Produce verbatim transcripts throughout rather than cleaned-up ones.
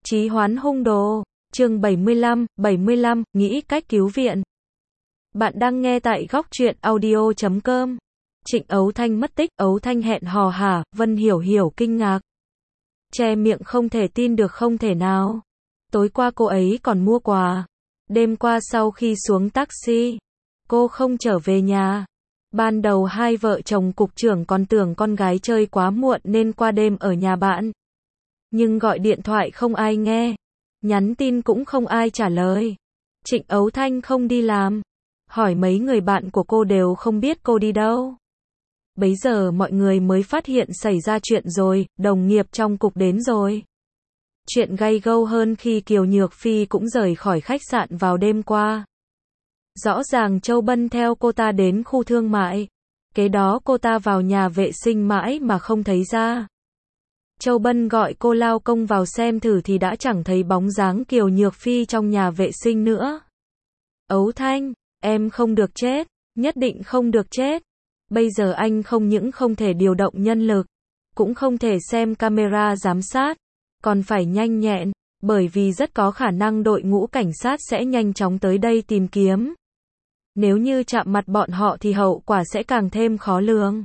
Chí hoán hung đồ, chương bảy mươi lăm, bảy mươi lăm, nghĩ cách cứu viện. Bạn đang nghe tại góc truyện audio chấm com. Trịnh Ấu Thanh mất tích, Ấu Thanh hẹn hò hả, Vân Hiểu Hiểu kinh ngạc. Che miệng không thể tin được không thể nào. Tối qua cô ấy còn mua quà. Đêm qua sau khi xuống taxi, cô không trở về nhà. Ban đầu hai vợ chồng cục trưởng còn tưởng con gái chơi quá muộn nên qua đêm ở nhà bạn. Nhưng gọi điện thoại không ai nghe, nhắn tin cũng không ai trả lời. Trịnh Ấu Thanh không đi làm, hỏi mấy người bạn của cô đều không biết cô đi đâu. Bấy giờ mọi người mới phát hiện xảy ra chuyện rồi, đồng nghiệp trong cục đến rồi. Chuyện gay gâu hơn khi Kiều Nhược Phi cũng rời khỏi khách sạn vào đêm qua. Rõ ràng Châu Bân theo cô ta đến khu thương mại. Kế đó cô ta vào nhà vệ sinh mãi mà không thấy ra. Châu Bân gọi cô lao công vào xem thử thì đã chẳng thấy bóng dáng Kiều Nhược Phi trong nhà vệ sinh nữa. Ấu Thanh, em không được chết, nhất định không được chết. Bây giờ anh không những không thể điều động nhân lực, cũng không thể xem camera giám sát, còn phải nhanh nhẹn, bởi vì rất có khả năng đội ngũ cảnh sát sẽ nhanh chóng tới đây tìm kiếm. Nếu như chạm mặt bọn họ thì hậu quả sẽ càng thêm khó lường.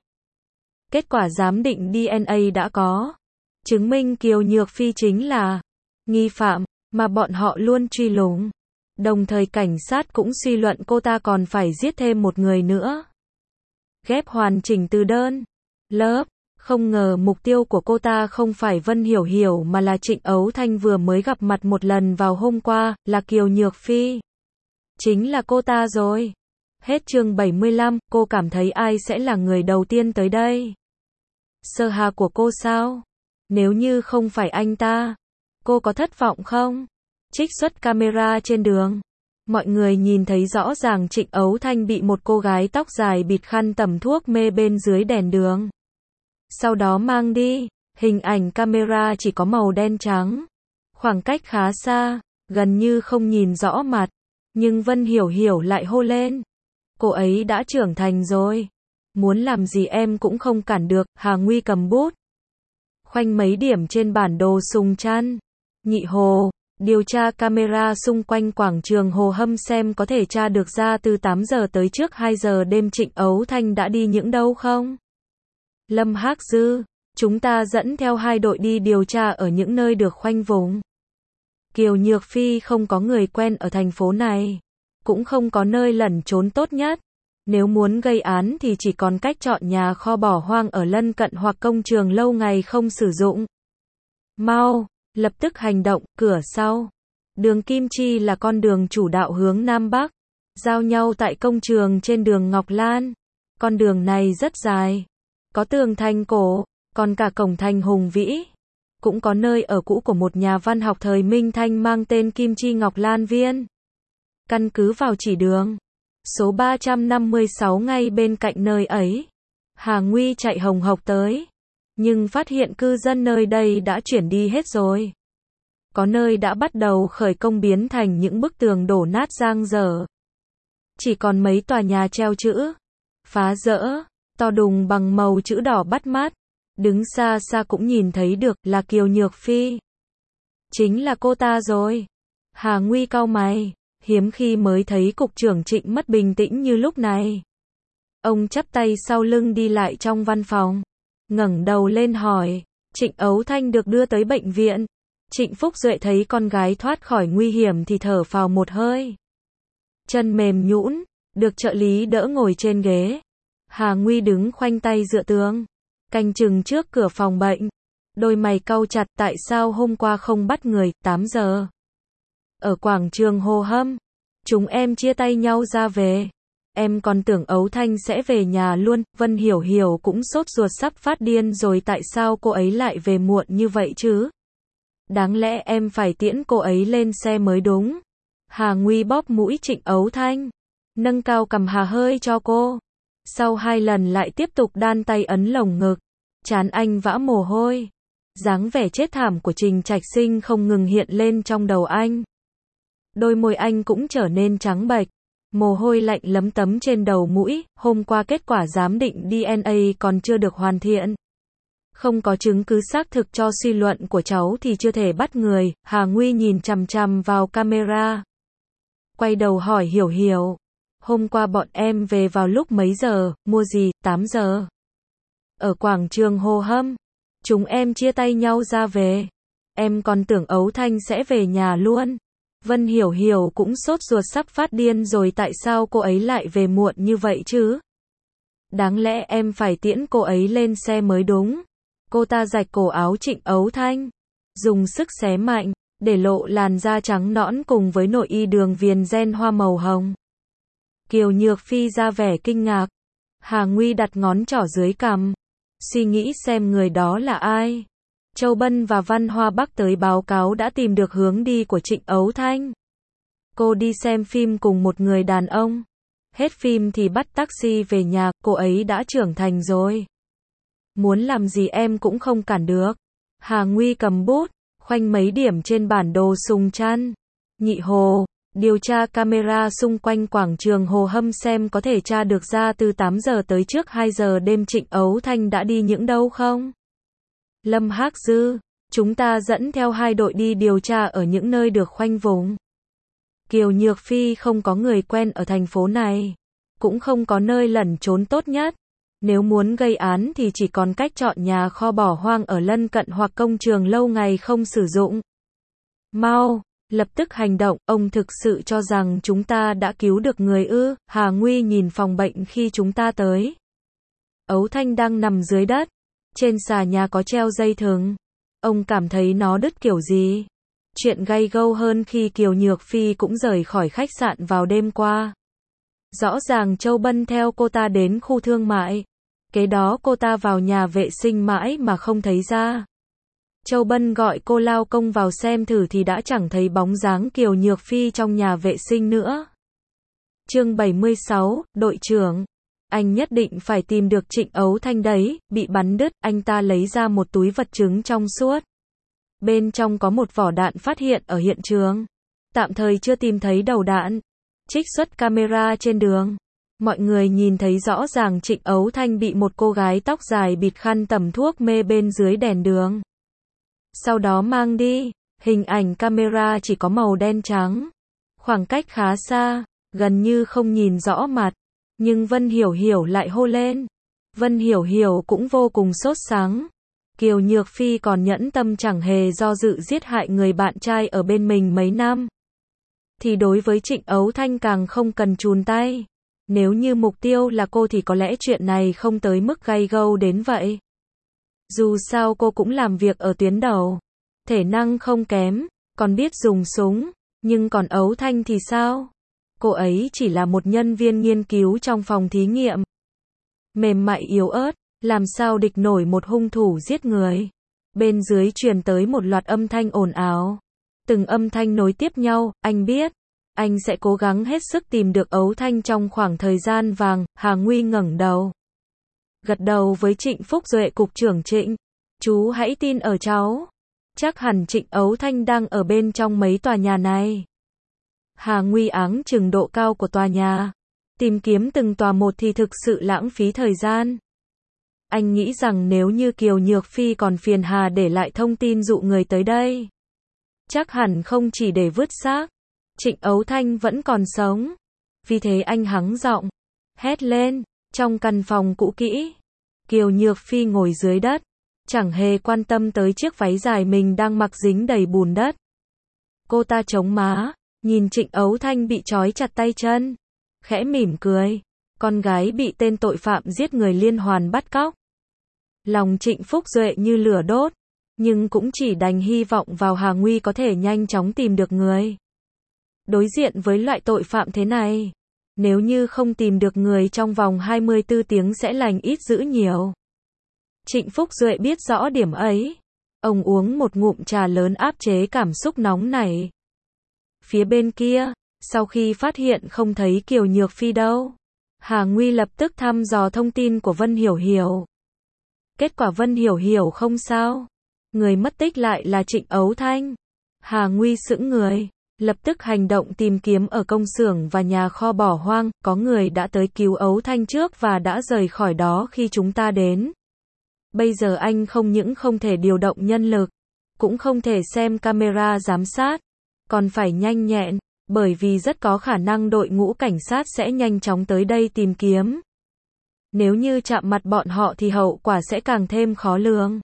Kết quả giám định đê en a đã có, chứng minh Kiều Nhược Phi chính là nghi phạm mà bọn họ luôn truy lùng. Đồng thời cảnh sát cũng suy luận cô ta còn phải giết thêm một người nữa. Ghép hoàn chỉnh từ đơn, lớp, không ngờ mục tiêu của cô ta không phải Vân Hiểu Hiểu mà là Trịnh Ấu Thanh vừa mới gặp mặt một lần vào hôm qua, là Kiều Nhược Phi. Chính là cô ta rồi. Hết chương bảy mươi lăm, cô cảm thấy ai sẽ là người đầu tiên tới đây? Sơ hà của cô sao? Nếu như không phải anh ta, cô có thất vọng không? Trích xuất camera trên đường. Mọi người nhìn thấy rõ ràng Trịnh Ấu Thanh bị một cô gái tóc dài bịt khăn tẩm thuốc mê bên dưới đèn đường. Sau đó mang đi, hình ảnh camera chỉ có màu đen trắng. Khoảng cách khá xa, gần như không nhìn rõ mặt. Nhưng Vân Hiểu Hiểu lại hô lên. Cô ấy đã trưởng thành rồi. Muốn làm gì em cũng không cản được, Hà Nguy cầm bút. Khoanh mấy điểm trên bản đồ Sùng Trăn. Nhị Hồ, điều tra camera xung quanh quảng trường Hồ Hâm xem có thể tra được ra từ tám giờ tới trước hai giờ đêm Trịnh Ấu Thanh đã đi những đâu không? Lâm Hắc Dư, chúng ta dẫn theo hai đội đi điều tra ở những nơi được khoanh vùng. Kiều Nhược Phi không có người quen ở thành phố này, cũng không có nơi lẩn trốn tốt nhất. Nếu muốn gây án thì chỉ còn cách chọn nhà kho bỏ hoang ở lân cận hoặc công trường lâu ngày không sử dụng. Mau, lập tức hành động, cửa sau. Đường Kim Chi là con đường chủ đạo hướng Nam Bắc, giao nhau tại công trường trên đường Ngọc Lan. Con đường này rất dài, có tường thành cổ, còn cả cổng thành hùng vĩ. Cũng có nơi ở cũ của một nhà văn học thời Minh Thanh mang tên Kim Chi Ngọc Lan Viên. Căn cứ vào chỉ đường số ba trăm năm mươi sáu ngay bên cạnh nơi ấy, Hà Nguy chạy hồng hộc tới, nhưng phát hiện cư dân nơi đây đã chuyển đi hết rồi. Có nơi đã bắt đầu khởi công biến thành những bức tường đổ nát giang dở. Chỉ còn mấy tòa nhà treo chữ phá rỡ, to đùng bằng màu chữ đỏ bắt mắt. Đứng xa xa cũng nhìn thấy được là Kiều Nhược Phi. Chính là cô ta rồi. Hà Nguy cau mày, hiếm khi mới thấy cục trưởng Trịnh mất bình tĩnh như lúc này. Ông chắp tay sau lưng đi lại trong văn phòng, ngẩng đầu lên hỏi, Trịnh Ấu Thanh được đưa tới bệnh viện. Trịnh Phúc Duệ thấy con gái thoát khỏi nguy hiểm thì thở phào một hơi. Chân mềm nhũn, được trợ lý đỡ ngồi trên ghế. Hà Nguy đứng khoanh tay dựa tường, canh chừng trước cửa phòng bệnh. Đôi mày cau chặt, tại sao hôm qua không bắt người, tám giờ. Ở quảng trường Hồ Hâm, chúng em chia tay nhau ra về. Em còn tưởng Ấu Thanh sẽ về nhà luôn. Vân Hiểu Hiểu cũng sốt ruột sắp phát điên rồi, tại sao cô ấy lại về muộn như vậy chứ? Đáng lẽ em phải tiễn cô ấy lên xe mới đúng. Hà Nguy bóp mũi Trịnh Ấu Thanh, nâng cao cằm hà hơi cho cô. Sau hai lần lại tiếp tục đan tay ấn lồng ngực, trán anh vã mồ hôi. Dáng vẻ chết thảm của Trình Trạch Sinh không ngừng hiện lên trong đầu anh. Đôi môi anh cũng trở nên trắng bệch, mồ hôi lạnh lấm tấm trên đầu mũi. Hôm qua kết quả giám định đê en a còn chưa được hoàn thiện. Không có chứng cứ xác thực cho suy luận của cháu thì chưa thể bắt người. Hà Nguy nhìn chằm chằm vào camera. Quay đầu hỏi Hiểu Hiểu. Hôm qua bọn em về vào lúc mấy giờ, mua gì, tám giờ. Ở quảng trường Hồ Hâm. Chúng em chia tay nhau ra về. Em còn tưởng Ấu Thanh sẽ về nhà luôn. Vân Hiểu Hiểu cũng sốt ruột sắp phát điên rồi, tại sao cô ấy lại về muộn như vậy chứ? Đáng lẽ em phải tiễn cô ấy lên xe mới đúng. Cô ta rạch cổ áo Trịnh Ấu Thanh, dùng sức xé mạnh, để lộ làn da trắng nõn cùng với nội y đường viền ren hoa màu hồng. Kiều Nhược Phi ra vẻ kinh ngạc. Hà Nguy đặt ngón trỏ dưới cằm, suy nghĩ xem người đó là ai. Châu Bân và Văn Hoa Bắc tới báo cáo đã tìm được hướng đi của Trịnh Ấu Thanh. Cô đi xem phim cùng một người đàn ông. Hết phim thì bắt taxi về nhà, cô ấy đã trưởng thành rồi. Muốn làm gì em cũng không cản được. Hà Nguy cầm bút, khoanh mấy điểm trên bản đồ sùng chăn. Nhị Hồ, điều tra camera xung quanh quảng trường Hồ Hâm xem có thể tra được ra từ tám giờ tới trước hai giờ đêm Trịnh Ấu Thanh đã đi những đâu không? Lâm Hắc Dư, chúng ta dẫn theo hai đội đi điều tra ở những nơi được khoanh vùng. Kiều Nhược Phi không có người quen ở thành phố này, cũng không có nơi lẩn trốn tốt nhất. Nếu muốn gây án thì chỉ còn cách chọn nhà kho bỏ hoang ở lân cận hoặc công trường lâu ngày không sử dụng. Mau, lập tức hành động, ông thực sự cho rằng chúng ta đã cứu được người ư? Hà Nguy nhìn phòng bệnh khi chúng ta tới. Ấu Thanh đang nằm dưới đất, trên xà nhà có treo dây thừng. Ông cảm thấy nó đứt kiểu gì? Chuyện gay gâu hơn khi Kiều Nhược Phi cũng rời khỏi khách sạn vào đêm qua. Rõ ràng Châu Bân theo cô ta đến khu thương mại. Kế đó cô ta vào nhà vệ sinh mãi mà không thấy ra. Châu Bân gọi cô lao công vào xem thử thì đã chẳng thấy bóng dáng Kiều Nhược Phi trong nhà vệ sinh nữa. Chương bảy mươi sáu, đội trưởng. Anh nhất định phải tìm được Trịnh Ấu Thanh đấy, bị bắn đứt, anh ta lấy ra một túi vật chứng trong suốt. Bên trong có một vỏ đạn phát hiện ở hiện trường. Tạm thời chưa tìm thấy đầu đạn. Trích xuất camera trên đường. Mọi người nhìn thấy rõ ràng Trịnh Ấu Thanh bị một cô gái tóc dài bịt khăn tẩm thuốc mê bên dưới đèn đường. Sau đó mang đi. Hình ảnh camera chỉ có màu đen trắng. Khoảng cách khá xa, gần như không nhìn rõ mặt. Nhưng Vân Hiểu Hiểu lại hô lên. Vân Hiểu Hiểu cũng vô cùng sốt sắng. Kiều Nhược Phi còn nhẫn tâm chẳng hề do dự giết hại người bạn trai ở bên mình mấy năm. Thì đối với Trịnh Ấu Thanh càng không cần chùn tay. Nếu như mục tiêu là cô thì có lẽ chuyện này không tới mức gay gâu đến vậy. Dù sao cô cũng làm việc ở tuyến đầu. Thể năng không kém, còn biết dùng súng. Nhưng còn Ấu Thanh thì sao? Cô ấy chỉ là một nhân viên nghiên cứu trong phòng thí nghiệm. Mềm mại yếu ớt, làm sao địch nổi một hung thủ giết người. Bên dưới truyền tới một loạt âm thanh ồn ào. Từng âm thanh nối tiếp nhau, anh biết. Anh sẽ cố gắng hết sức tìm được Ấu Thanh trong khoảng thời gian vàng. Hà Nguy ngẩng đầu. Gật đầu với Trịnh Phúc Duệ cục trưởng Trịnh. Chú hãy tin ở cháu. Chắc hẳn Trịnh Ấu Thanh đang ở bên trong mấy tòa nhà này. Hà Nguy áng chừng độ cao của tòa nhà. Tìm kiếm từng tòa một thì thực sự lãng phí thời gian. Anh nghĩ rằng nếu như Kiều Nhược Phi còn phiền Hà để lại thông tin dụ người tới đây. Chắc hẳn không chỉ để vứt xác. Trịnh Ấu Thanh vẫn còn sống. Vì thế anh hắng giọng. Hét lên. Trong căn phòng cũ kỹ. Kiều Nhược Phi ngồi dưới đất. Chẳng hề quan tâm tới chiếc váy dài mình đang mặc dính đầy bùn đất. Cô ta chống má. Nhìn Trịnh Ấu Thanh bị trói chặt tay chân. Khẽ mỉm cười. Con gái bị tên tội phạm giết người liên hoàn bắt cóc. Lòng Trịnh Phúc Duệ như lửa đốt. Nhưng cũng chỉ đành hy vọng vào Hà Nguy có thể nhanh chóng tìm được người. Đối diện với loại tội phạm thế này, nếu như không tìm được người trong vòng hai mươi tư tiếng sẽ lành ít dữ nhiều. Trịnh Phúc Duệ biết rõ điểm ấy. Ông uống một ngụm trà lớn áp chế cảm xúc nóng nảy. Phía bên kia, sau khi phát hiện không thấy Kiều Nhược Phi đâu, Hà Nguy lập tức thăm dò thông tin của Vân Hiểu Hiểu. Kết quả Vân Hiểu Hiểu không sao. Người mất tích lại là Trịnh Ấu Thanh. Hà Nguy sững người, lập tức hành động tìm kiếm ở công xưởng và nhà kho bỏ hoang. Có người đã tới cứu Ấu Thanh trước và đã rời khỏi đó khi chúng ta đến. Bây giờ anh không những không thể điều động nhân lực, cũng không thể xem camera giám sát, còn phải nhanh nhẹn, bởi vì rất có khả năng đội ngũ cảnh sát sẽ nhanh chóng tới đây tìm kiếm. Nếu như chạm mặt bọn họ thì hậu quả sẽ càng thêm khó lường.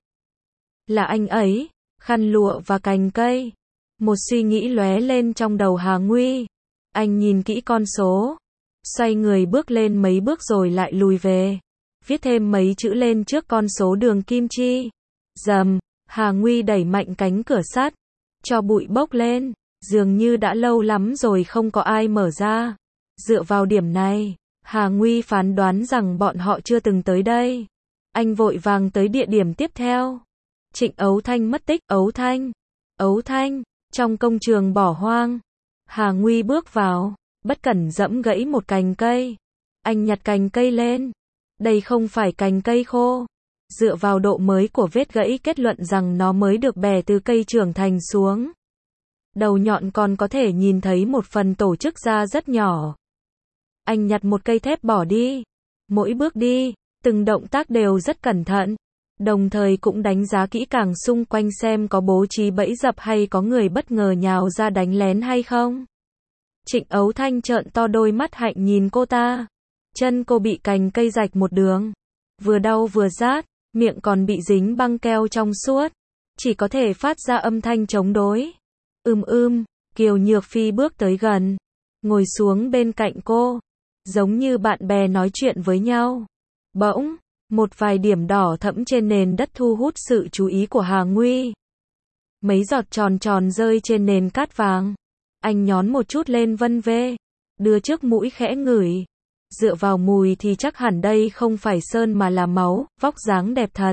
Là anh ấy, khăn lụa và cành cây. Một suy nghĩ lóe lên trong đầu Hà Nguy. Anh nhìn kỹ con số, xoay người bước lên mấy bước rồi lại lùi về, viết thêm mấy chữ lên trước con số đường kim chi. Rầm, Hà Nguy đẩy mạnh cánh cửa sắt, cho bụi bốc lên, dường như đã lâu lắm rồi không có ai mở ra. Dựa vào điểm này, Hà Nguy phán đoán rằng bọn họ chưa từng tới đây. Anh vội vàng tới địa điểm tiếp theo. Trịnh Ấu Thanh mất tích. Ấu Thanh, Ấu Thanh, trong công trường bỏ hoang. Hà Nguy bước vào, bất cẩn giẫm gãy một cành cây. Anh nhặt cành cây lên. Đây không phải cành cây khô. Dựa vào độ mới của vết gãy kết luận rằng nó mới được bẻ từ cây trưởng thành xuống. Đầu nhọn còn có thể nhìn thấy một phần tổ chức da rất nhỏ. Anh nhặt một cây thép bỏ đi. Mỗi bước đi, từng động tác đều rất cẩn thận. Đồng thời cũng đánh giá kỹ càng xung quanh xem có bố trí bẫy dập hay có người bất ngờ nhào ra đánh lén hay không. Trịnh Ấu Thanh trợn to đôi mắt hạnh nhìn cô ta. Chân cô bị cành cây rạch một đường. Vừa đau vừa rát, miệng còn bị dính băng keo trong suốt. Chỉ có thể phát ra âm thanh chống đối. Ưm ưm, Kiều Nhược Phi bước tới gần. Ngồi xuống bên cạnh cô. Giống như bạn bè nói chuyện với nhau. Bỗng, một vài điểm đỏ thẫm trên nền đất thu hút sự chú ý của Hà Nguy. Mấy giọt tròn tròn rơi trên nền cát vàng. Anh nhón một chút lên vân vê. Đưa trước mũi khẽ ngửi. Dựa vào mùi thì chắc hẳn đây không phải sơn mà là máu, vóc dáng đẹp thật.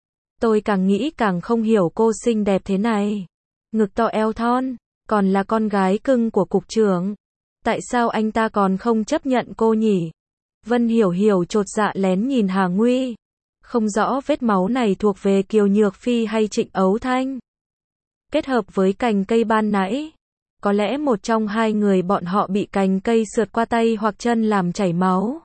Tôi càng nghĩ càng không hiểu cô xinh đẹp thế này. Ngực to eo thon, còn là con gái cưng của cục trưởng. Tại sao anh ta còn không chấp nhận cô nhỉ? Vân Hiểu Hiểu chột dạ lén nhìn Hà Nguy. Không rõ vết máu này thuộc về Kiều Nhược Phi hay Trịnh Ấu Thanh. Kết hợp với cành cây ban nãy, có lẽ một trong hai người bọn họ bị cành cây sượt qua tay hoặc chân làm chảy máu.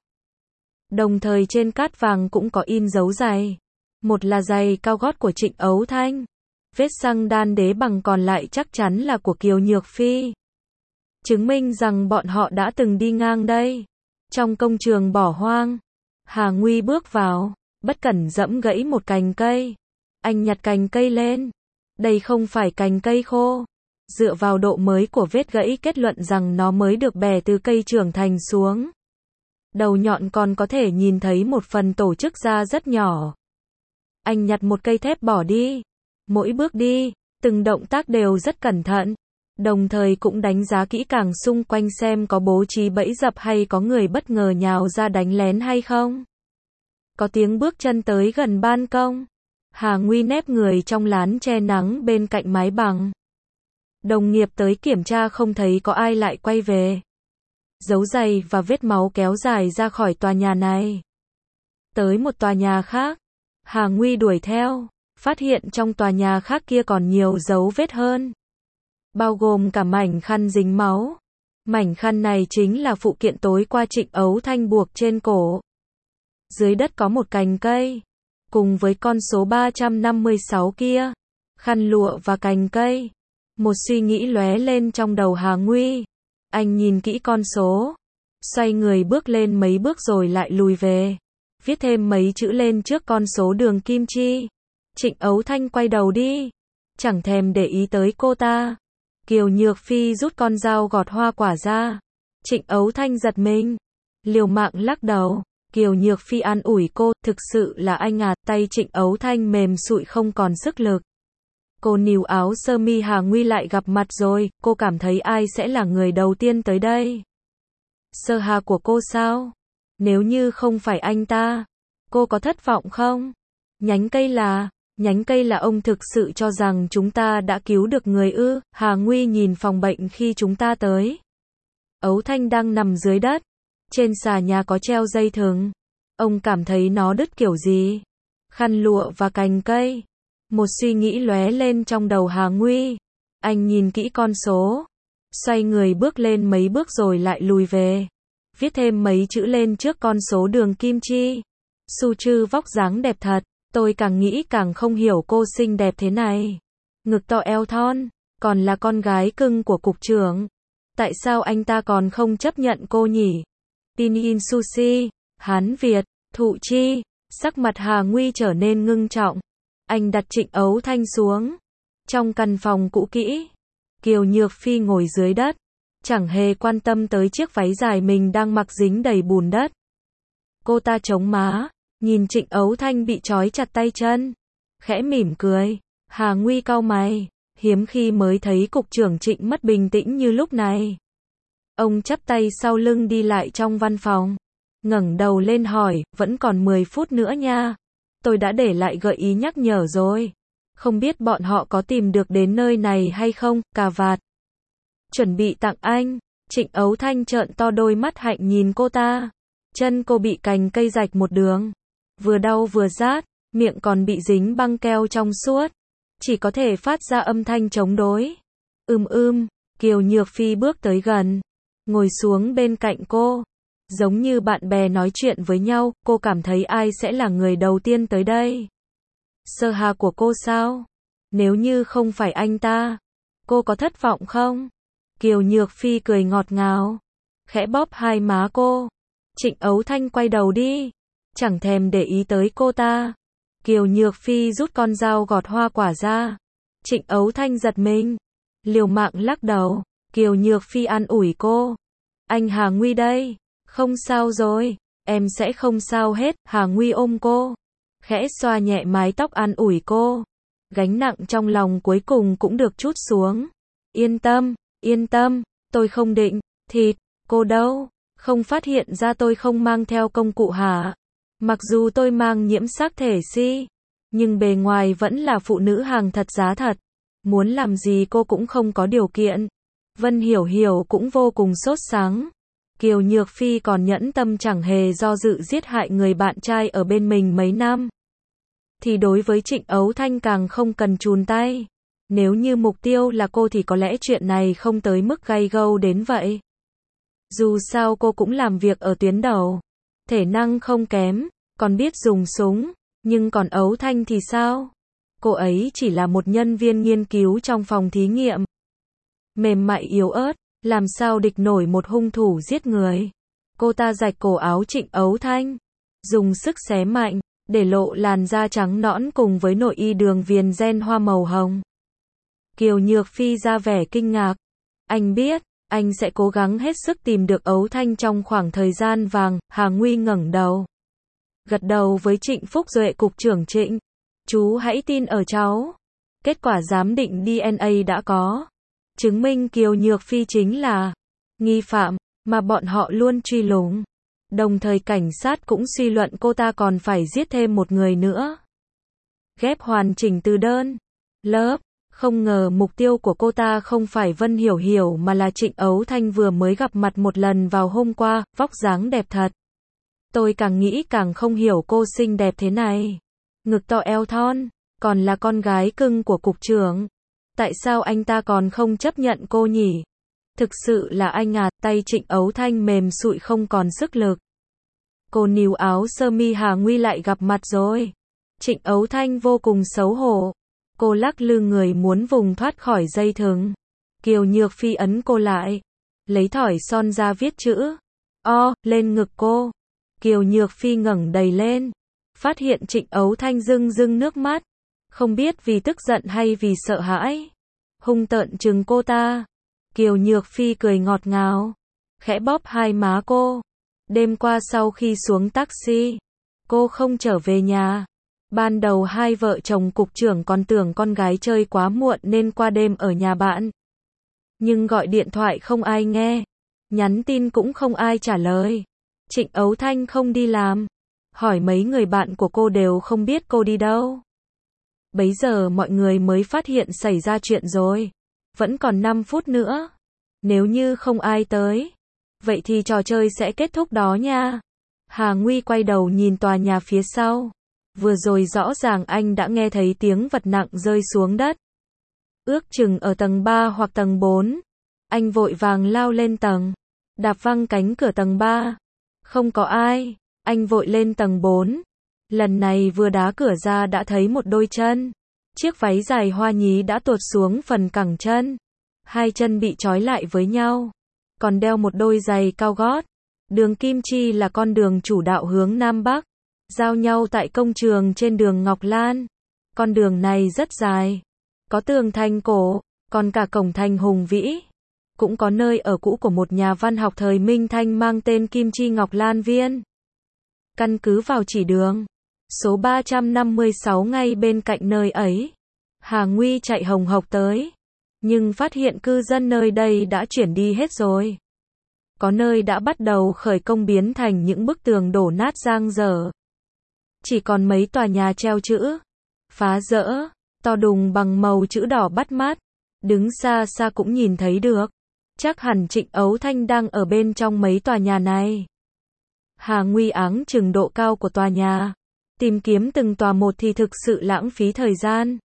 Đồng thời trên cát vàng cũng có in dấu giày. Một là giày cao gót của Trịnh Ấu Thanh. Vết xăng đan đế bằng còn lại chắc chắn là của Kiều Nhược Phi. Chứng minh rằng bọn họ đã từng đi ngang đây. Trong công trường bỏ hoang, Hà Nguy bước vào, bất cẩn giẫm gãy một cành cây. Anh nhặt cành cây lên. Đây không phải cành cây khô. Dựa vào độ mới của vết gãy kết luận rằng nó mới được bẻ từ cây trưởng thành xuống. Đầu nhọn còn có thể nhìn thấy một phần tổ chức da rất nhỏ. Anh nhặt một cây thép bỏ đi. Mỗi bước đi, từng động tác đều rất cẩn thận. Đồng thời cũng đánh giá kỹ càng xung quanh xem có bố trí bẫy dập hay có người bất ngờ nhào ra đánh lén hay không. Có tiếng bước chân tới gần ban công. Hà Nguy nép người trong lán che nắng bên cạnh mái bằng. Đồng nghiệp tới kiểm tra không thấy có ai lại quay về. Dấu giày và vết máu kéo dài ra khỏi tòa nhà này. Tới một tòa nhà khác, Hà Nguy đuổi theo, phát hiện trong tòa nhà khác kia còn nhiều dấu vết hơn. Bao gồm cả mảnh khăn dính máu. Mảnh khăn này chính là phụ kiện tối qua Trịnh Ấu Thanh buộc trên cổ. Dưới đất có một cành cây, cùng với con số ba trăm năm mươi sáu kia. Khăn lụa và cành cây. Một suy nghĩ lóe lên trong đầu Hà Nguy. Anh nhìn kỹ con số, xoay người bước lên mấy bước rồi lại lùi về, viết thêm mấy chữ lên trước con số đường kim chi. Trịnh Ấu Thanh quay đầu đi, chẳng thèm để ý tới cô ta. Kiều Nhược Phi rút con dao gọt hoa quả ra. Trịnh Ấu Thanh giật mình, liều mạng lắc đầu. Kiều Nhược Phi an ủi cô, thực sự là anh à. Tay Trịnh Ấu Thanh mềm sụi không còn sức lực. Cô níu áo sơ mi Hà Nguy lại gặp mặt rồi, cô cảm thấy ai sẽ là người đầu tiên tới đây? Sơ Hà của cô sao? Nếu như không phải anh ta, cô có thất vọng không? Nhánh cây là, nhánh cây là ông thực sự cho rằng chúng ta đã cứu được người ư? Hà Nguy nhìn phòng bệnh khi chúng ta tới. Ấu Thanh đang nằm dưới đất. Trên xà nhà có treo dây thừng. Ông cảm thấy nó đứt kiểu gì? Khăn lụa và cành cây. Một suy nghĩ lóe lên trong đầu Hà Nguy. Anh nhìn kỹ con số, xoay người bước lên mấy bước rồi lại lùi về, viết thêm mấy chữ lên trước con số đường kim chi. Su Trư vóc dáng đẹp thật. Tôi càng nghĩ càng không hiểu cô xinh đẹp thế này. Ngực to eo thon, còn là con gái cưng của cục trưởng. Tại sao anh ta còn không chấp nhận cô nhỉ? Pinyin Sushi, Hán Việt, Thụ Chi, sắc mặt Hà Nguy trở nên ngưng trọng. Anh đặt Trịnh Ấu Thanh xuống. Trong căn phòng cũ kỹ, Kiều Nhược Phi ngồi dưới đất, chẳng hề quan tâm tới chiếc váy dài mình đang mặc dính đầy bùn đất. Cô ta chống má, nhìn Trịnh Ấu Thanh bị trói chặt tay chân, khẽ mỉm cười. Hà Nguy cau mày, hiếm khi mới thấy cục trưởng Trịnh mất bình tĩnh như lúc này. Ông chắp tay sau lưng đi lại trong văn phòng, ngẩng đầu lên hỏi, vẫn còn mười phút nữa nha. Tôi đã để lại gợi ý nhắc nhở rồi. Không biết bọn họ có tìm được đến nơi này hay không, cà vạt. Chuẩn bị tặng anh. Trịnh Ấu Thanh trợn to đôi mắt hạnh nhìn cô ta. Chân cô bị cành cây rạch một đường. Vừa đau vừa rát, miệng còn bị dính băng keo trong suốt. Chỉ có thể phát ra âm thanh chống đối. Ưm ưm, Kiều Nhược Phi bước tới gần, ngồi xuống bên cạnh cô. Giống như bạn bè nói chuyện với nhau, cô cảm thấy ai sẽ là người đầu tiên tới đây. Sơ Hà của cô sao? Nếu như không phải anh ta, cô có thất vọng không? Kiều Nhược Phi cười ngọt ngào, khẽ bóp hai má cô. Trịnh Ấu Thanh quay đầu đi, chẳng thèm để ý tới cô ta. Kiều Nhược Phi rút con dao gọt hoa quả ra. Trịnh Ấu Thanh giật mình, liều mạng lắc đầu. Kiều Nhược Phi an ủi cô. Anh Hà Nguy đây, không sao rồi, em sẽ không sao hết. Hà Nguy ôm cô, khẽ xoa nhẹ mái tóc an ủi cô. Gánh nặng trong lòng cuối cùng cũng được trút xuống. Yên tâm, yên tâm, tôi không định thịt cô đâu. Không phát hiện ra tôi không mang theo công cụ hả? Mặc dù tôi mang nhiễm sắc thể si, nhưng bề ngoài vẫn là phụ nữ hàng thật giá thật. Muốn làm gì cô cũng không có điều kiện. Vân Hiểu Hiểu cũng vô cùng sốt sắng. Kiều Nhược Phi còn nhẫn tâm chẳng hề do dự giết hại người bạn trai ở bên mình mấy năm. Thì đối với Trịnh Ấu Thanh càng không cần chùn tay. Nếu như mục tiêu là cô thì có lẽ chuyện này không tới mức gay gâu đến vậy. Dù sao cô cũng làm việc ở tuyến đầu, thể năng không kém, còn biết dùng súng, nhưng còn Ấu Thanh thì sao? Cô ấy chỉ là một nhân viên nghiên cứu trong phòng thí nghiệm. Mềm mại yếu ớt, làm sao địch nổi một hung thủ giết người. Cô ta rạch cổ áo Trịnh Ấu Thanh, dùng sức xé mạnh, để lộ làn da trắng nõn cùng với nội y đường viền ren hoa màu hồng. Kiều Nhược Phi ra vẻ kinh ngạc. Anh biết, anh sẽ cố gắng hết sức tìm được Ấu Thanh trong khoảng thời gian vàng. Hà Nguy ngẩng đầu, gật đầu với Trịnh Phúc Duệ cục trưởng Trịnh. Chú hãy tin ở cháu. Kết quả giám định đê en a đã có, chứng minh Kiều Nhược Phi chính là nghi phạm mà bọn họ luôn truy lùng. Đồng thời cảnh sát cũng suy luận cô ta còn phải giết thêm một người nữa. Ghép hoàn chỉnh từ đơn, lớp. Không ngờ mục tiêu của cô ta không phải Vân Hiểu Hiểu mà là Trịnh Ấu Thanh vừa mới gặp mặt một lần vào hôm qua, vóc dáng đẹp thật. Tôi càng nghĩ càng không hiểu cô xinh đẹp thế này. Ngực to eo thon, còn là con gái cưng của cục trưởng. Tại sao anh ta còn không chấp nhận cô nhỉ? Thực sự là anh à. Tay Trịnh Ấu Thanh mềm sụi không còn sức lực. Cô níu áo sơ mi Hà Nguy lại gặp mặt rồi. Trịnh Ấu Thanh vô cùng xấu hổ. Cô lắc lư người muốn vùng thoát khỏi dây thừng. Kiều Nhược Phi ấn cô lại, lấy thỏi son ra viết chữ O lên ngực cô. Kiều Nhược Phi ngẩng đầy lên, phát hiện Trịnh Ấu Thanh rưng rưng nước mắt. Không biết vì tức giận hay vì sợ hãi, hung tợn trừng cô ta. Kiều Nhược Phi cười ngọt ngào, khẽ bóp hai má cô. Đêm qua sau khi xuống taxi, cô không trở về nhà. Ban đầu hai vợ chồng cục trưởng còn tưởng con gái chơi quá muộn nên qua đêm ở nhà bạn. Nhưng gọi điện thoại không ai nghe, nhắn tin cũng không ai trả lời. Trịnh Ấu Thanh không đi làm, hỏi mấy người bạn của cô đều không biết cô đi đâu. Bấy giờ mọi người mới phát hiện xảy ra chuyện rồi. Vẫn còn năm phút nữa. Nếu như không ai tới, vậy thì trò chơi sẽ kết thúc đó nha. Hà Nguy quay đầu nhìn tòa nhà phía sau. Vừa rồi rõ ràng anh đã nghe thấy tiếng vật nặng rơi xuống đất. Ước chừng ở tầng ba hoặc tầng bốn. Anh vội vàng lao lên tầng, đạp văng cánh cửa tầng ba. Không có ai. Anh vội lên tầng bốn, Lần này vừa đá cửa ra đã thấy một đôi chân. Chiếc váy dài hoa nhí đã tuột xuống phần cẳng chân. Hai chân bị trói lại với nhau. Còn đeo một đôi giày cao gót. Đường Kim Chi là con đường chủ đạo hướng Nam Bắc. Giao nhau tại công trường trên đường Ngọc Lan. Con đường này rất dài. Có tường thành cổ, còn cả cổng thành hùng vĩ. Cũng có nơi ở cũ của một nhà văn học thời Minh Thanh mang tên Kim Chi Ngọc Lan Viên. Căn cứ vào chỉ đường số ba trăm năm mươi sáu ngay bên cạnh nơi ấy, Hà Nguy chạy hồng hộc tới. Nhưng phát hiện cư dân nơi đây đã chuyển đi hết rồi. Có nơi đã bắt đầu khởi công biến thành những bức tường đổ nát giang dở. Chỉ còn mấy tòa nhà treo chữ phá rỡ, to đùng bằng màu chữ đỏ bắt mắt. Đứng xa xa cũng nhìn thấy được. Chắc hẳn Trịnh Ấu Thanh đang ở bên trong mấy tòa nhà này. Hà Nguy áng chừng độ cao của tòa nhà. Tìm kiếm từng tòa một thì thực sự lãng phí thời gian.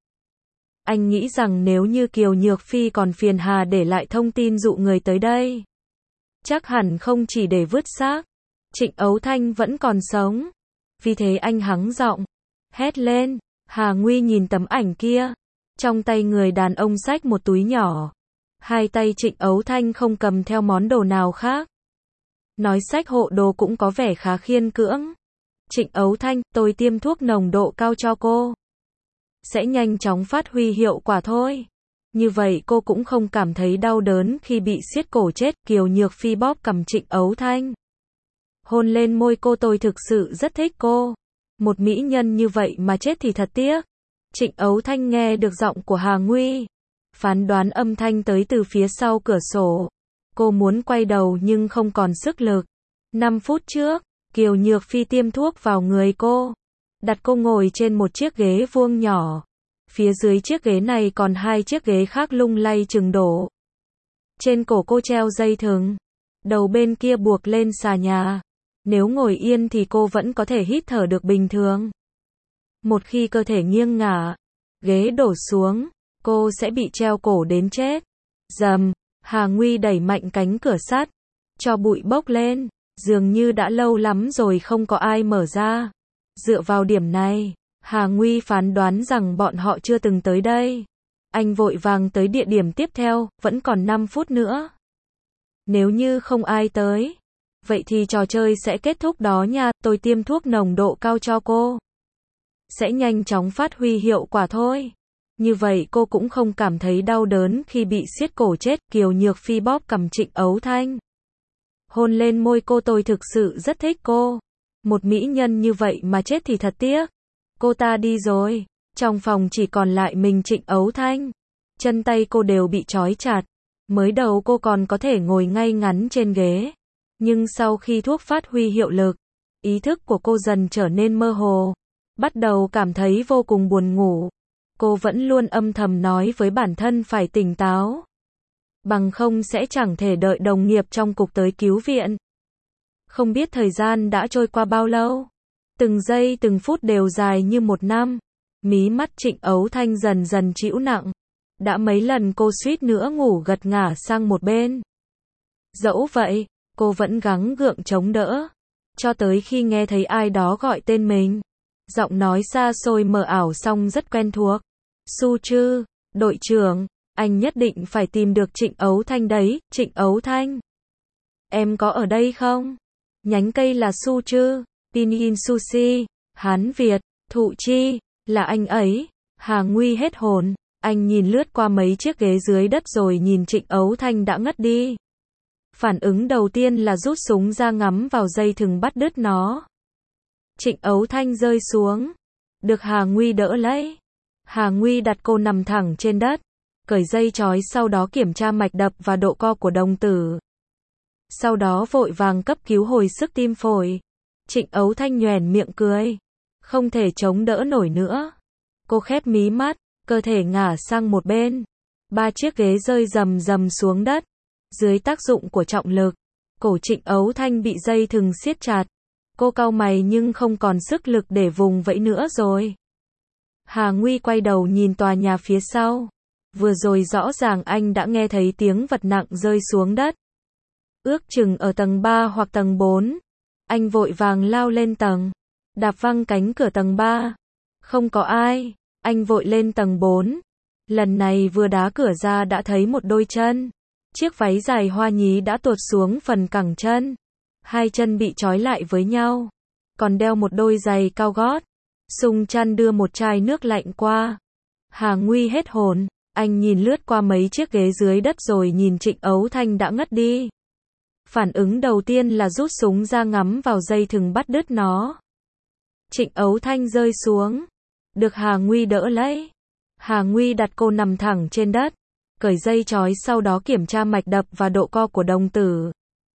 Anh nghĩ rằng nếu như Kiều Nhược Phi còn phiền Hà để lại thông tin dụ người tới đây, chắc hẳn không chỉ để vứt xác. Trịnh Ấu Thanh vẫn còn sống. Vì thế anh hắng giọng, hét lên. Hà Nguy nhìn tấm ảnh kia. Trong tay người đàn ông xách một túi nhỏ. Hai tay Trịnh Ấu Thanh không cầm theo món đồ nào khác. Nói xách hộ đồ cũng có vẻ khá khiên cưỡng. Trịnh Ấu Thanh, tôi tiêm thuốc nồng độ cao cho cô. Sẽ nhanh chóng phát huy hiệu quả thôi. Như vậy cô cũng không cảm thấy đau đớn khi bị siết cổ chết. Kiều Nhược Phi bóp cằm Trịnh Ấu Thanh. Hôn lên môi cô, tôi thực sự rất thích cô. Một mỹ nhân như vậy mà chết thì thật tiếc. Trịnh Ấu Thanh nghe được giọng của Hà Nguy. Phán đoán âm thanh tới từ phía sau cửa sổ. Cô muốn quay đầu nhưng không còn sức lực. Năm phút trước, Kiều Nhược Phi tiêm thuốc vào người cô. Đặt cô ngồi trên một chiếc ghế vuông nhỏ. Phía dưới chiếc ghế này còn hai chiếc ghế khác lung lay chừng đổ. Trên cổ cô treo dây thừng. Đầu bên kia buộc lên xà nhà. Nếu ngồi yên thì cô vẫn có thể hít thở được bình thường. Một khi cơ thể nghiêng ngả, ghế đổ xuống, cô sẽ bị treo cổ đến chết. Rầm, Hà Nguy đẩy mạnh cánh cửa sắt. Cho bụi bốc lên. Dường như đã lâu lắm rồi không có ai mở ra. Dựa vào điểm này, Hà Nguy phán đoán rằng bọn họ chưa từng tới đây. Anh vội vàng tới địa điểm tiếp theo, vẫn còn năm phút nữa. Nếu như không ai tới, vậy thì trò chơi sẽ kết thúc đó nha. Tôi tiêm thuốc nồng độ cao cho cô. Sẽ nhanh chóng phát huy hiệu quả thôi. Như vậy cô cũng không cảm thấy đau đớn khi bị siết cổ chết. Kiều Nhược Phi bóp cằm Trịnh Ấu Thanh. Hôn lên môi cô, tôi thực sự rất thích cô. Một mỹ nhân như vậy mà chết thì thật tiếc. Cô ta đi rồi. Trong phòng chỉ còn lại mình Trịnh Ấu Thanh. Chân tay cô đều bị trói chặt. Mới đầu cô còn có thể ngồi ngay ngắn trên ghế. Nhưng sau khi thuốc phát huy hiệu lực, ý thức của cô dần trở nên mơ hồ. Bắt đầu cảm thấy vô cùng buồn ngủ. Cô vẫn luôn âm thầm nói với bản thân phải tỉnh táo. Bằng không sẽ chẳng thể đợi đồng nghiệp trong cục tới cứu viện. Không biết thời gian đã trôi qua bao lâu. Từng giây từng phút đều dài như một năm. Mí mắt Trịnh Ấu Thanh dần dần trĩu nặng. Đã mấy lần cô suýt nữa ngủ gật ngả sang một bên. Dẫu vậy, cô vẫn gắng gượng chống đỡ. Cho tới khi nghe thấy ai đó gọi tên mình. Giọng nói xa xôi mờ ảo song rất quen thuộc. Su Trư, đội trưởng, anh nhất định phải tìm được Trịnh Ấu Thanh đấy. Trịnh Ấu Thanh, em có ở đây không? Nhánh cây là Su Trư, Pinyin Sushi, Hán Việt, Thụ Chi, là anh ấy. Hà Nguy hết hồn. Anh nhìn lướt qua mấy chiếc ghế dưới đất rồi nhìn Trịnh Ấu Thanh đã ngất đi. Phản ứng đầu tiên là rút súng ra ngắm vào dây thừng bắt đứt nó. Trịnh Ấu Thanh rơi xuống. Được Hà Nguy đỡ lấy. Hà Nguy đặt cô nằm thẳng trên đất. Cởi dây trói, sau đó kiểm tra mạch đập và độ co của đồng tử. Sau đó vội vàng cấp cứu hồi sức tim phổi. Trịnh Ấu Thanh nhoẻn miệng cười. Không thể chống đỡ nổi nữa. Cô khép mí mắt, cơ thể ngả sang một bên. Ba chiếc ghế rơi rầm rầm xuống đất. Dưới tác dụng của trọng lực, cổ Trịnh Ấu Thanh bị dây thừng siết chặt. Cô cau mày nhưng không còn sức lực để vùng vẫy nữa rồi. Hà Nguy quay đầu nhìn tòa nhà phía sau. Vừa rồi rõ ràng anh đã nghe thấy tiếng vật nặng rơi xuống đất. Ước chừng ở tầng ba hoặc tầng bốn. Anh vội vàng lao lên tầng đạp văng cánh cửa tầng ba. Không có ai, anh vội lên tầng bốn. Lần này vừa đá cửa ra đã thấy một đôi chân. Chiếc váy dài hoa nhí đã tuột xuống phần cẳng chân. Hai chân bị trói lại với nhau. Còn đeo một đôi giày cao gót. Sung Trăn đưa một chai nước lạnh qua. Hà Nguy hết hồn. Anh nhìn lướt qua mấy chiếc ghế dưới đất rồi nhìn Trịnh Ấu Thanh đã ngất đi. Phản ứng đầu tiên là rút súng ra ngắm vào dây thừng bắt đứt nó. Trịnh Ấu Thanh rơi xuống. Được Hà Nguy đỡ lấy. Hà Nguy đặt cô nằm thẳng trên đất. Cởi dây trói, sau đó kiểm tra mạch đập và độ co của đồng tử.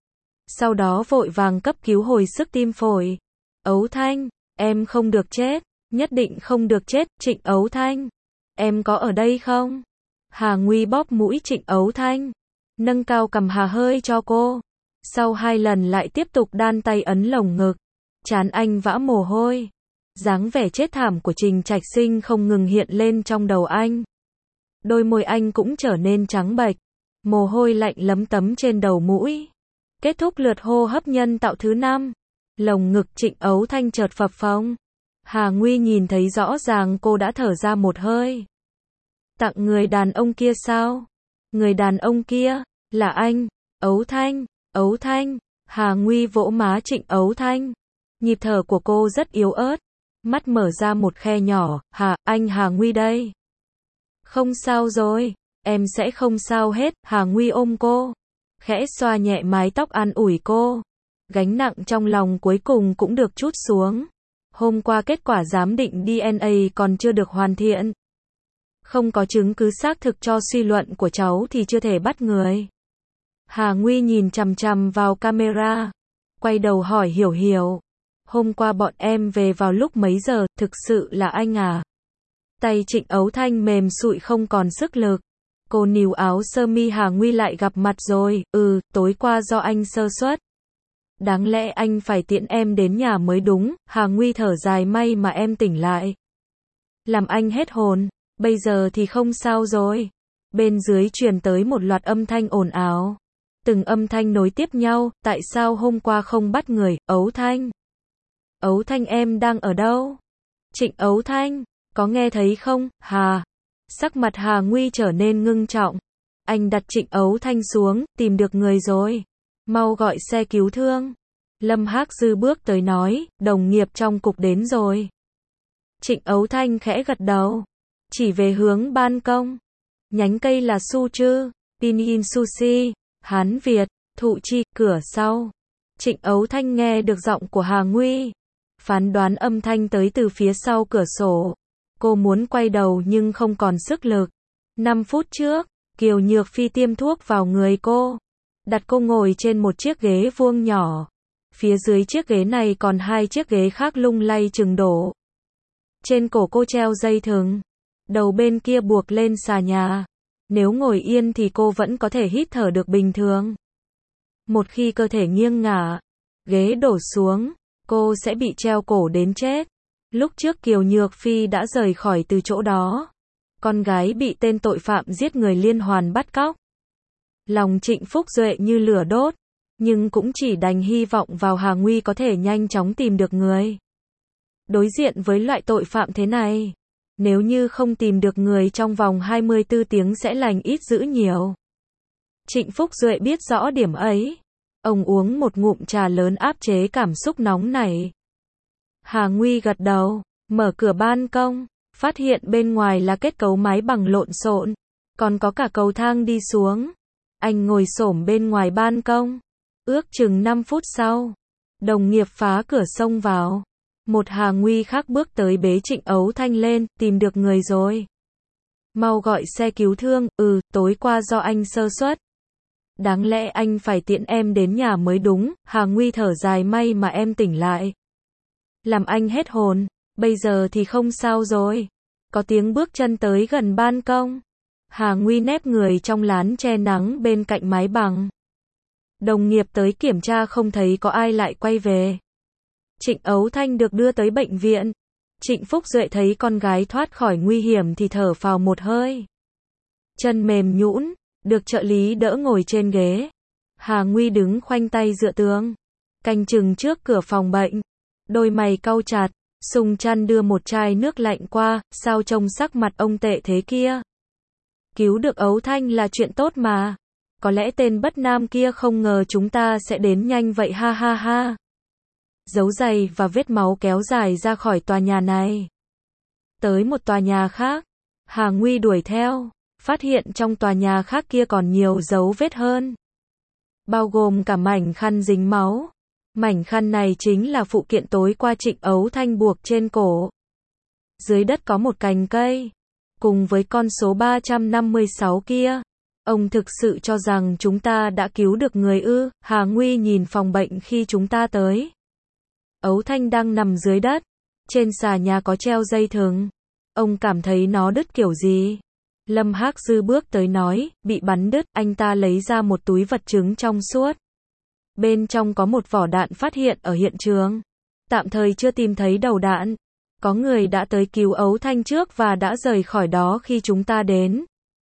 Sau đó vội vàng cấp cứu hồi sức tim phổi. Ấu Thanh, em không được chết. Nhất định không được chết. Trịnh Ấu Thanh, em có ở đây không? Hà Nguy bóp mũi Trịnh Ấu Thanh. Nâng cao cằm hà hơi cho cô. Sau hai lần lại tiếp tục đan tay ấn lồng ngực. Trán anh vã mồ hôi. Dáng vẻ chết thảm của Trình Trạch Sinh không ngừng hiện lên trong đầu anh. Đôi môi anh cũng trở nên trắng bệch. Mồ hôi lạnh lấm tấm trên đầu mũi. Kết thúc lượt hô hấp nhân tạo thứ năm. Lồng ngực Trịnh Ấu Thanh chợt phập phồng. Hà Nguy nhìn thấy rõ ràng cô đã thở ra một hơi. Tặng người đàn ông kia sao? Người đàn ông kia, là anh. Ấu Thanh, Ấu Thanh. Hà Nguy vỗ má Trịnh Ấu Thanh. Nhịp thở của cô rất yếu ớt. Mắt mở ra một khe nhỏ. Hà, anh Hà Nguy đây. Không sao rồi, em sẽ không sao hết. Hà Nguy ôm cô. Khẽ xoa nhẹ mái tóc an ủi cô. Gánh nặng trong lòng cuối cùng cũng được trút xuống. Hôm qua kết quả giám định đê en a còn chưa được hoàn thiện. Không có chứng cứ xác thực cho suy luận của cháu thì chưa thể bắt người. Hà Nguy nhìn chằm chằm vào camera. Quay đầu hỏi Hiểu Hiểu. Hôm qua bọn em về vào lúc mấy giờ, thực sự là anh à? Tay Trịnh Ấu Thanh mềm sụi không còn sức lực. Cô níu áo sơ mi. Hà Nguy lại gặp mặt rồi. Ừ, tối qua do anh sơ suất. Đáng lẽ anh phải tiễn em đến nhà mới đúng. Hà Nguy thở dài, may mà em tỉnh lại. Làm anh hết hồn. Bây giờ thì không sao rồi. Bên dưới truyền tới một loạt âm thanh ồn ào. Từng âm thanh nối tiếp nhau. Tại sao hôm qua không bắt người? Ấu Thanh. Ấu Thanh, em đang ở đâu? Trịnh Ấu Thanh, có nghe thấy không? Hà. Sắc mặt Hà Nguy trở nên ngưng trọng. Anh đặt Trịnh Ấu Thanh xuống. Tìm được người rồi. Mau gọi xe cứu thương. Lâm Hắc Dư bước tới nói. Đồng nghiệp trong cục đến rồi. Trịnh Ấu Thanh khẽ gật đầu. Chỉ về hướng ban công. Nhánh cây là Su Trư, Pinyin Sushi, Hán Việt, Thụ Chi, cửa sau. Trịnh Ấu Thanh nghe được giọng của Hà Nguy. Phán đoán âm thanh tới từ phía sau cửa sổ. Cô muốn quay đầu nhưng không còn sức lực. năm phút trước, Kiều Nhược Phi tiêm thuốc vào người cô. Đặt cô ngồi trên một chiếc ghế vuông nhỏ. Phía dưới chiếc ghế này còn hai chiếc ghế khác lung lay chừng đổ. Trên cổ cô treo dây thừng. Đầu bên kia buộc lên xà nhà. Nếu ngồi yên thì cô vẫn có thể hít thở được bình thường. Một khi cơ thể nghiêng ngả, ghế đổ xuống, cô sẽ bị treo cổ đến chết. Lúc trước Kiều Nhược Phi đã rời khỏi từ chỗ đó. Con gái bị tên tội phạm giết người liên hoàn bắt cóc. Lòng Trịnh Phúc Duệ như lửa đốt, nhưng cũng chỉ đành hy vọng vào Hà Nguy có thể nhanh chóng tìm được người. Đối diện với loại tội phạm thế này, nếu như không tìm được người trong vòng hai mươi tư tiếng sẽ lành ít dữ nhiều. Trịnh Phúc Duệ biết rõ điểm ấy. Ông uống một ngụm trà lớn áp chế cảm xúc nóng nảy. Hà Nguy gật đầu, mở cửa ban công, phát hiện bên ngoài là kết cấu mái bằng lộn xộn, còn có cả cầu thang đi xuống. Anh ngồi xổm bên ngoài ban công. Ước chừng năm phút sau, đồng nghiệp phá cửa xông vào. Một Hà Nguy khác bước tới bế Trịnh Ấu Thanh lên. Tìm được người rồi. Mau gọi xe cứu thương. Ừ, tối qua do anh sơ suất. Đáng lẽ anh phải tiễn em đến nhà mới đúng. Hà Nguy thở dài, may mà em tỉnh lại. Làm anh hết hồn. Bây giờ thì không sao rồi. Có tiếng bước chân tới gần ban công. Hà Nguy nép người trong lán che nắng bên cạnh mái bằng. Đồng nghiệp tới kiểm tra không thấy có ai lại quay về. Trịnh Ấu Thanh được đưa tới bệnh viện. Trịnh Phúc Duệ thấy con gái thoát khỏi nguy hiểm thì thở phào một hơi. Chân mềm nhũn, được trợ lý đỡ ngồi trên ghế. Hà Nguy đứng khoanh tay dựa tường, canh chừng trước cửa phòng bệnh. Đôi mày cau chặt, Sùng Trăn đưa một chai nước lạnh qua, sao trông sắc mặt ông tệ thế kia? Cứu được Ấu Thanh là chuyện tốt mà. Có lẽ tên bất nam kia không ngờ chúng ta sẽ đến nhanh vậy ha ha ha. Dấu giày và vết máu kéo dài ra khỏi tòa nhà này. Tới một tòa nhà khác, Hà Nguy đuổi theo, phát hiện trong tòa nhà khác kia còn nhiều dấu vết hơn. Bao gồm cả mảnh khăn dính máu. Mảnh khăn này chính là phụ kiện tối qua Trịnh Ấu Thanh buộc trên cổ. Dưới đất có một cành cây. Cùng với con số ba trăm năm mươi sáu kia. Ông thực sự cho rằng chúng ta đã cứu được người ư? Hà Nguy nhìn phòng bệnh khi chúng ta tới. Ấu Thanh đang nằm dưới đất. Trên xà nhà có treo dây thừng. Ông cảm thấy nó đứt kiểu gì? Lâm Hắc Dư bước tới nói, bị bắn đứt. Anh ta lấy ra một túi vật chứng trong suốt. Bên trong có một vỏ đạn phát hiện ở hiện trường. Tạm thời chưa tìm thấy đầu đạn. Có người đã tới cứu Ấu Thanh trước và đã rời khỏi đó khi chúng ta đến.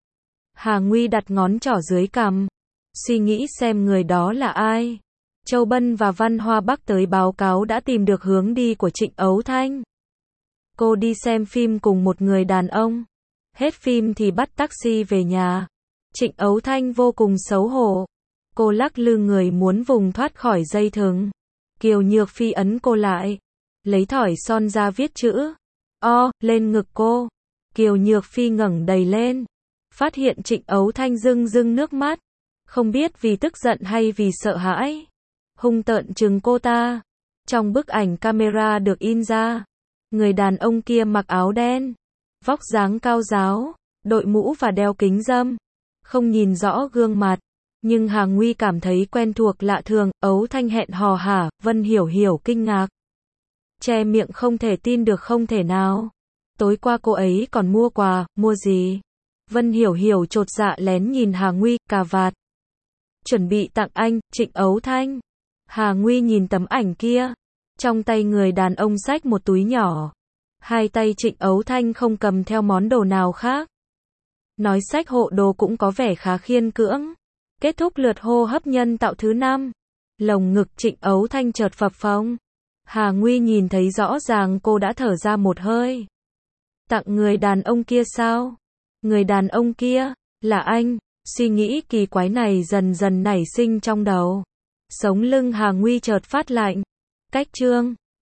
Hà Nguy đặt ngón trỏ dưới cằm. Suy nghĩ xem người đó là ai. Châu Bân và Văn Hoa Bắc tới báo cáo đã tìm được hướng đi của Trịnh Ấu Thanh. Cô đi xem phim cùng một người đàn ông. Hết phim thì bắt taxi về nhà. Trịnh Ấu Thanh vô cùng xấu hổ. Cô lắc lư người muốn vùng thoát khỏi dây thừng. Kiều Nhược Phi ấn cô lại. Lấy thỏi son ra viết chữ O lên ngực cô. Kiều Nhược Phi ngẩng đầy lên. Phát hiện Trịnh Ấu Thanh rưng rưng nước mắt. Không biết vì tức giận hay vì sợ hãi. Hung tợn trừng cô ta. Trong bức ảnh camera được in ra. Người đàn ông kia mặc áo đen. Vóc dáng cao ráo. Đội mũ và đeo kính râm. Không nhìn rõ gương mặt. Nhưng Hà Nguy cảm thấy quen thuộc lạ thường. Ấu Thanh hẹn hò hả? Vân Hiểu Hiểu kinh ngạc. Che miệng không thể tin được không thể nào. Tối qua cô ấy còn mua quà, mua gì? Vân Hiểu Hiểu chột dạ lén nhìn Hà Nguy, cà vạt. Chuẩn bị tặng anh, Trịnh Ấu Thanh. Hà Nguy nhìn tấm ảnh kia. Trong tay người đàn ông xách một túi nhỏ. Hai tay Trịnh Ấu Thanh không cầm theo món đồ nào khác. Nói xách hộ đồ cũng có vẻ khá khiên cưỡng. Kết thúc lượt hô hấp nhân tạo thứ năm. Lồng ngực Trịnh Ấu Thanh chợt phập phồng. Hà Nguy nhìn thấy rõ ràng cô đã thở ra một hơi. Tặng người đàn ông kia sao? Người đàn ông kia, là anh. Suy nghĩ kỳ quái này dần dần nảy sinh trong đầu. Sống lưng Hà Nguy chợt phát lạnh. Cách chương